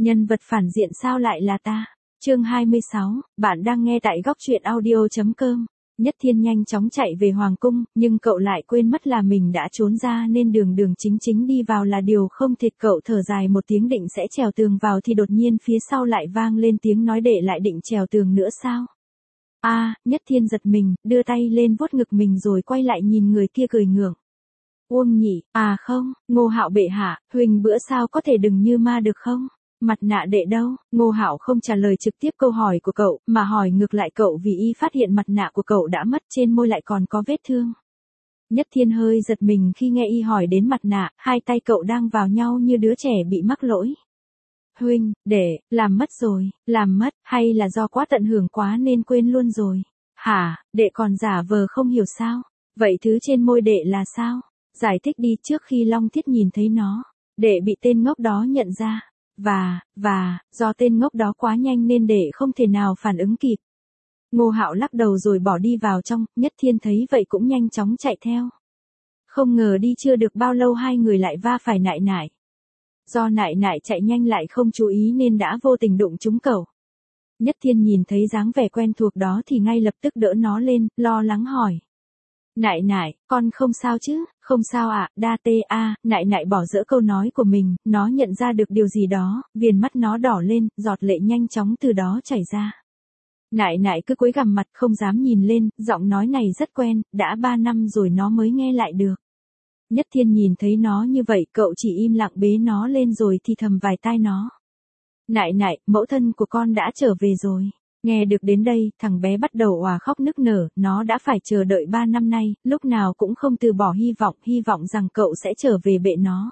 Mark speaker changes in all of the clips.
Speaker 1: Nhân vật phản diện sao lại là ta? Chương 26, bạn đang nghe tại góc truyện audio.com. Nhất Thiên nhanh chóng chạy về Hoàng cung, nhưng cậu lại quên mất là mình đã trốn ra nên đường đường chính chính đi vào là điều không thể. Cậu thở dài một tiếng định sẽ trèo tường vào thì đột nhiên phía sau lại vang lên tiếng nói đệ lại định trèo tường nữa sao? Nhất Thiên giật mình, đưa tay lên vuốt ngực mình rồi quay lại nhìn người kia cười ngượng. Uông Nhị, không, Ngô Hạo bệ hạ, huỳnh bữa sao có thể đừng như ma được không? Mặt nạ đệ đâu? Ngô Hạo không trả lời trực tiếp câu hỏi của cậu, mà hỏi ngược lại cậu vì y phát hiện mặt nạ của cậu đã mất, trên môi lại còn có vết thương. Nhất Thiên hơi giật mình khi nghe y hỏi đến mặt nạ, hai tay cậu đang vào nhau như đứa trẻ bị mắc lỗi. Huynh, đệ, làm mất rồi, làm mất, hay là do quá tận hưởng quá nên quên luôn rồi? Hả, đệ còn giả vờ không hiểu sao? Vậy thứ trên môi đệ là sao? Giải thích đi. Trước khi Long Thiết nhìn thấy nó, đệ bị tên ngốc đó nhận ra. Và, do tên ngốc đó quá nhanh nên đệ không thể nào phản ứng kịp. Ngô Hạo lắc đầu rồi bỏ đi vào trong, Nhất Thiên thấy vậy cũng nhanh chóng chạy theo. Không ngờ đi chưa được bao lâu hai người lại va phải Nại Nại. Do Nại Nại chạy nhanh lại không chú ý nên đã vô tình đụng trúng cậu. Nhất Thiên nhìn thấy dáng vẻ quen thuộc đó thì ngay lập tức đỡ nó lên, lo lắng hỏi. Nại Nại, con không sao chứ? Không sao ạ, đa tê a. Nại Nại bỏ dỡ câu nói của mình, nó nhận ra được điều gì đó, viền mắt nó đỏ lên, giọt lệ nhanh chóng từ đó chảy ra. Nại Nại cứ cúi gằm mặt không dám nhìn lên, giọng nói này rất quen, đã 3 năm rồi nó mới nghe lại được. Nhất Thiên nhìn thấy nó như vậy, cậu chỉ im lặng bế nó lên rồi thì thầm vài tai nó. Nại Nại, mẫu thân của con đã trở về rồi. Nghe được đến đây, thằng bé bắt đầu òa khóc nức nở, nó đã phải chờ đợi 3 năm nay, lúc nào cũng không từ bỏ hy vọng rằng cậu sẽ trở về bệ nó.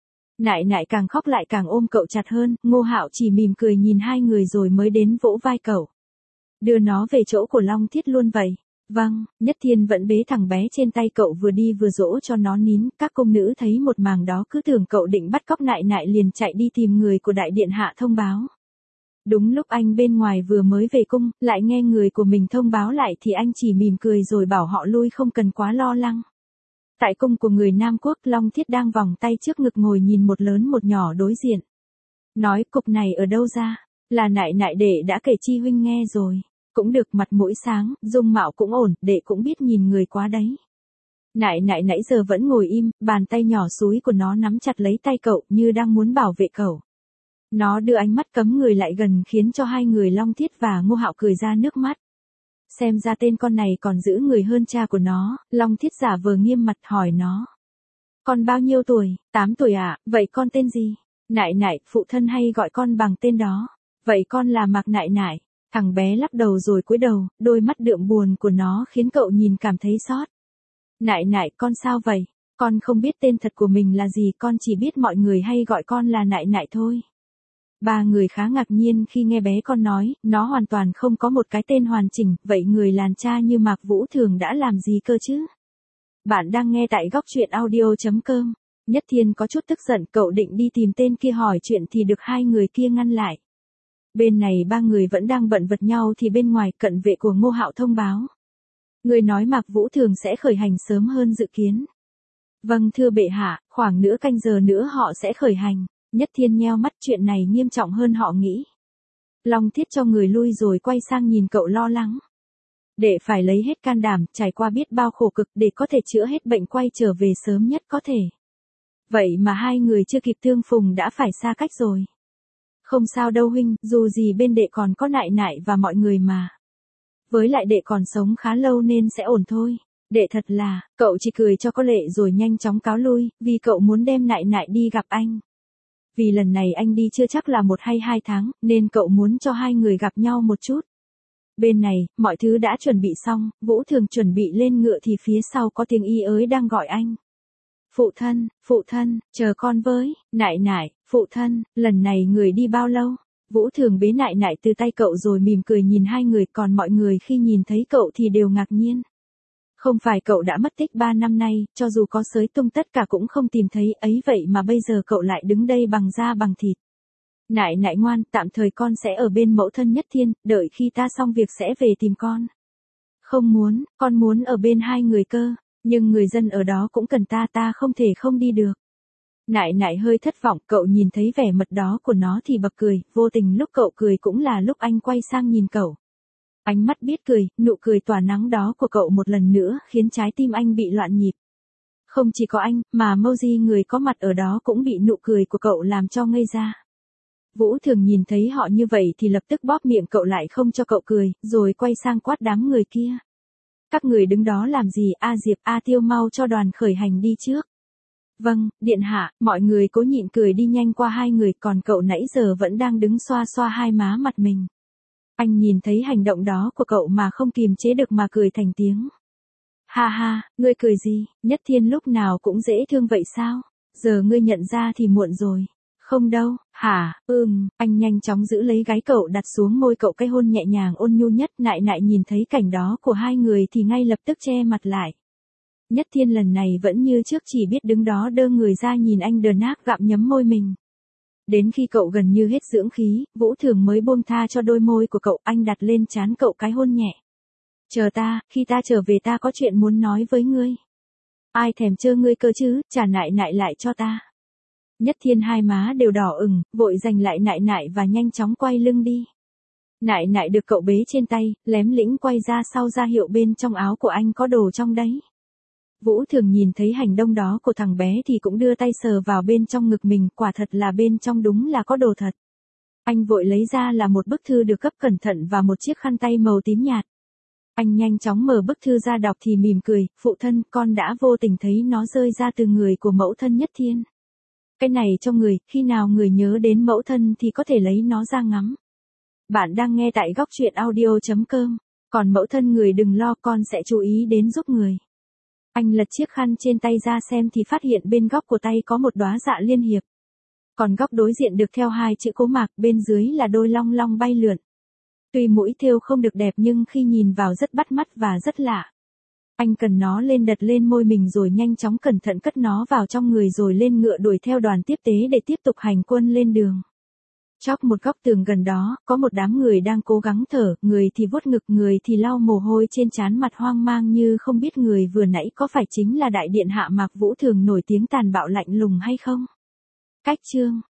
Speaker 1: Nại Nại càng khóc lại càng ôm cậu chặt hơn, Ngô Hạo chỉ mỉm cười nhìn hai người rồi mới đến vỗ vai cậu. Đưa nó về chỗ của Long Thiết luôn vậy. Vâng, Nhất Thiên vẫn bế thằng bé trên tay cậu vừa đi vừa dỗ cho nó nín, các cung nữ thấy một màn đó cứ tưởng cậu định bắt cóc Nại Nại liền chạy đi tìm người của đại điện hạ thông báo. Đúng lúc anh bên ngoài vừa mới về cung, lại nghe người của mình thông báo lại thì anh chỉ mỉm cười rồi bảo họ lui không cần quá lo lắng. Tại cung của người Nam Quốc, Long Thiết đang vòng tay trước ngực ngồi nhìn một lớn một nhỏ đối diện. Nói cục này ở đâu ra? Là Nại Nại đệ đã kể chi huynh nghe rồi. Cũng được, mặt mũi sáng, dung mạo cũng ổn, đệ cũng biết nhìn người quá đấy. Nại Nại nãy giờ vẫn ngồi im, bàn tay nhỏ xúi của nó nắm chặt lấy tay cậu như đang muốn bảo vệ cậu. Nó đưa ánh mắt cấm người lại gần khiến cho hai người Long Thiết và Ngô Hạo cười ra nước mắt. Xem ra tên con này còn giữ người hơn cha của nó, Long Thiết giả vờ nghiêm mặt hỏi nó. Con bao nhiêu tuổi? 8 tuổi ạ, vậy con tên gì? Nại Nại, phụ thân hay gọi con bằng tên đó. Vậy con là Mạc Nại Nại. Thằng bé lắc đầu rồi cúi đầu, đôi mắt đượm buồn của nó khiến cậu nhìn cảm thấy xót. Nại Nại, con sao vậy? Con không biết tên thật của mình là gì, con chỉ biết mọi người hay gọi con là Nại Nại thôi. Ba người khá ngạc nhiên khi nghe bé con nói, nó hoàn toàn không có một cái tên hoàn chỉnh, vậy người làn cha như Mạc Vũ Thường đã làm gì cơ chứ? Bạn đang nghe tại góc truyện audio.com. Nhất Thiên có chút tức giận, cậu định đi tìm tên kia hỏi chuyện thì được hai người kia ngăn lại. Bên này ba người vẫn đang bận vật nhau thì bên ngoài cận vệ của Ngô Hạo thông báo. Người nói Mạc Vũ Thường sẽ khởi hành sớm hơn dự kiến. Vâng thưa bệ hạ, khoảng nửa canh giờ nữa họ sẽ khởi hành. Nhất Thiên nheo mắt, chuyện này nghiêm trọng hơn họ nghĩ. Long Thiết cho người lui rồi quay sang nhìn cậu lo lắng. Để phải lấy hết can đảm, trải qua biết bao khổ cực để có thể chữa hết bệnh quay trở về sớm nhất có thể. Vậy mà hai người chưa kịp tương phùng đã phải xa cách rồi. Không sao đâu huynh, dù gì bên đệ còn có Nại Nại và mọi người mà. Với lại đệ còn sống khá lâu nên sẽ ổn thôi. Đệ thật là, cậu chỉ cười cho có lệ rồi nhanh chóng cáo lui, vì cậu muốn đem Nại Nại đi gặp anh. Vì lần này anh đi chưa chắc là 1 hay 2 tháng, nên cậu muốn cho hai người gặp nhau một chút. Bên này, mọi thứ đã chuẩn bị xong, Vũ Thường chuẩn bị lên ngựa thì phía sau có tiếng y ới đang gọi anh. Phụ thân, chờ con với. Nại Nại, phụ thân, lần này người đi bao lâu? Vũ Thường bế Nại Nại từ tay cậu rồi mỉm cười nhìn hai người, còn mọi người khi nhìn thấy cậu thì đều ngạc nhiên. Không phải cậu đã mất tích 3 năm nay, cho dù có xới tung tất cả cũng không tìm thấy, ấy vậy mà bây giờ cậu lại đứng đây bằng da bằng thịt. Nại Nại ngoan, tạm thời con sẽ ở bên mẫu thân Nhất Thiên, đợi khi ta xong việc sẽ về tìm con. Không muốn, con muốn ở bên hai người cơ, nhưng người dân ở đó cũng cần ta không thể không đi được. Nại nại hơi thất vọng, cậu nhìn thấy vẻ mặt đó của nó thì bật cười, vô tình lúc cậu cười cũng là lúc anh quay sang nhìn cậu. Ánh mắt biết cười, nụ cười tỏa nắng đó của cậu một lần nữa khiến trái tim anh bị loạn nhịp. Không chỉ có anh, mà Moji người có mặt ở đó cũng bị nụ cười của cậu làm cho ngây ra. Vũ Thường nhìn thấy họ như vậy thì lập tức bóp miệng cậu lại không cho cậu cười, rồi quay sang quát đám người kia. Các người đứng đó làm gì? A Diệp, A Tiêu mau cho đoàn khởi hành đi trước. Vâng, điện hạ, mọi người cố nhịn cười đi nhanh qua hai người, còn cậu nãy giờ vẫn đang đứng xoa xoa hai má mặt mình. Anh nhìn thấy hành động đó của cậu mà không kìm chế được mà cười thành tiếng. Ha ha, ngươi cười gì? Nhất Thiên lúc nào cũng dễ thương vậy sao? Giờ ngươi nhận ra thì muộn rồi. Không đâu, hả? Anh nhanh chóng giữ lấy gáy cậu, đặt xuống môi cậu cái hôn nhẹ nhàng ôn nhu nhất. Nại nại nhìn thấy cảnh đó của hai người thì ngay lập tức che mặt lại. Nhất Thiên lần này vẫn như trước chỉ biết đứng đó đơ người ra nhìn anh đờ nác gặm nhấm môi mình. Đến khi cậu gần như hết dưỡng khí, Vũ Thường mới buông tha cho đôi môi của cậu, anh đặt lên trán cậu cái hôn nhẹ. Chờ ta, khi ta trở về ta có chuyện muốn nói với ngươi. Ai thèm chơ ngươi cơ chứ, trả nại nại lại cho ta. Nhất Thiên hai má đều đỏ ửng, vội giành lại nại nại và nhanh chóng quay lưng đi. Nại nại được cậu bế trên tay, lém lĩnh quay ra sau ra hiệu bên trong áo của anh có đồ trong đấy. Vũ Thường nhìn thấy hành động đó của thằng bé thì cũng đưa tay sờ vào bên trong ngực mình, quả thật là bên trong đúng là có đồ thật. Anh vội lấy ra là một bức thư được gấp cẩn thận và một chiếc khăn tay màu tím nhạt. Anh nhanh chóng mở bức thư ra đọc thì mỉm cười, phụ thân, con đã vô tình thấy nó rơi ra từ người của mẫu thân Nhất Thiên. Cái này cho người, khi nào người nhớ đến mẫu thân thì có thể lấy nó ra ngắm. Bạn đang nghe tại góc truyện audio.com, còn mẫu thân người đừng lo, con sẽ chú ý đến giúp người. Anh lật chiếc khăn trên tay ra xem thì phát hiện bên góc của tay có một đóa dạ liên hiệp. Còn góc đối diện được theo hai chữ Cố Mạc, bên dưới là đôi long long bay lượn. Tuy mũi thêu không được đẹp nhưng khi nhìn vào rất bắt mắt và rất lạ. Anh cần nó lên đặt lên môi mình rồi nhanh chóng cẩn thận cất nó vào trong người rồi lên ngựa đuổi theo đoàn tiếp tế để tiếp tục hành quân lên đường. Chóp một góc tường gần đó, có một đám người đang cố gắng thở, người thì vuốt ngực, người thì lau mồ hôi trên trán, mặt hoang mang như không biết người vừa nãy có phải chính là đại điện hạ Mạc Vũ Thường nổi tiếng tàn bạo lạnh lùng hay không. Cách chương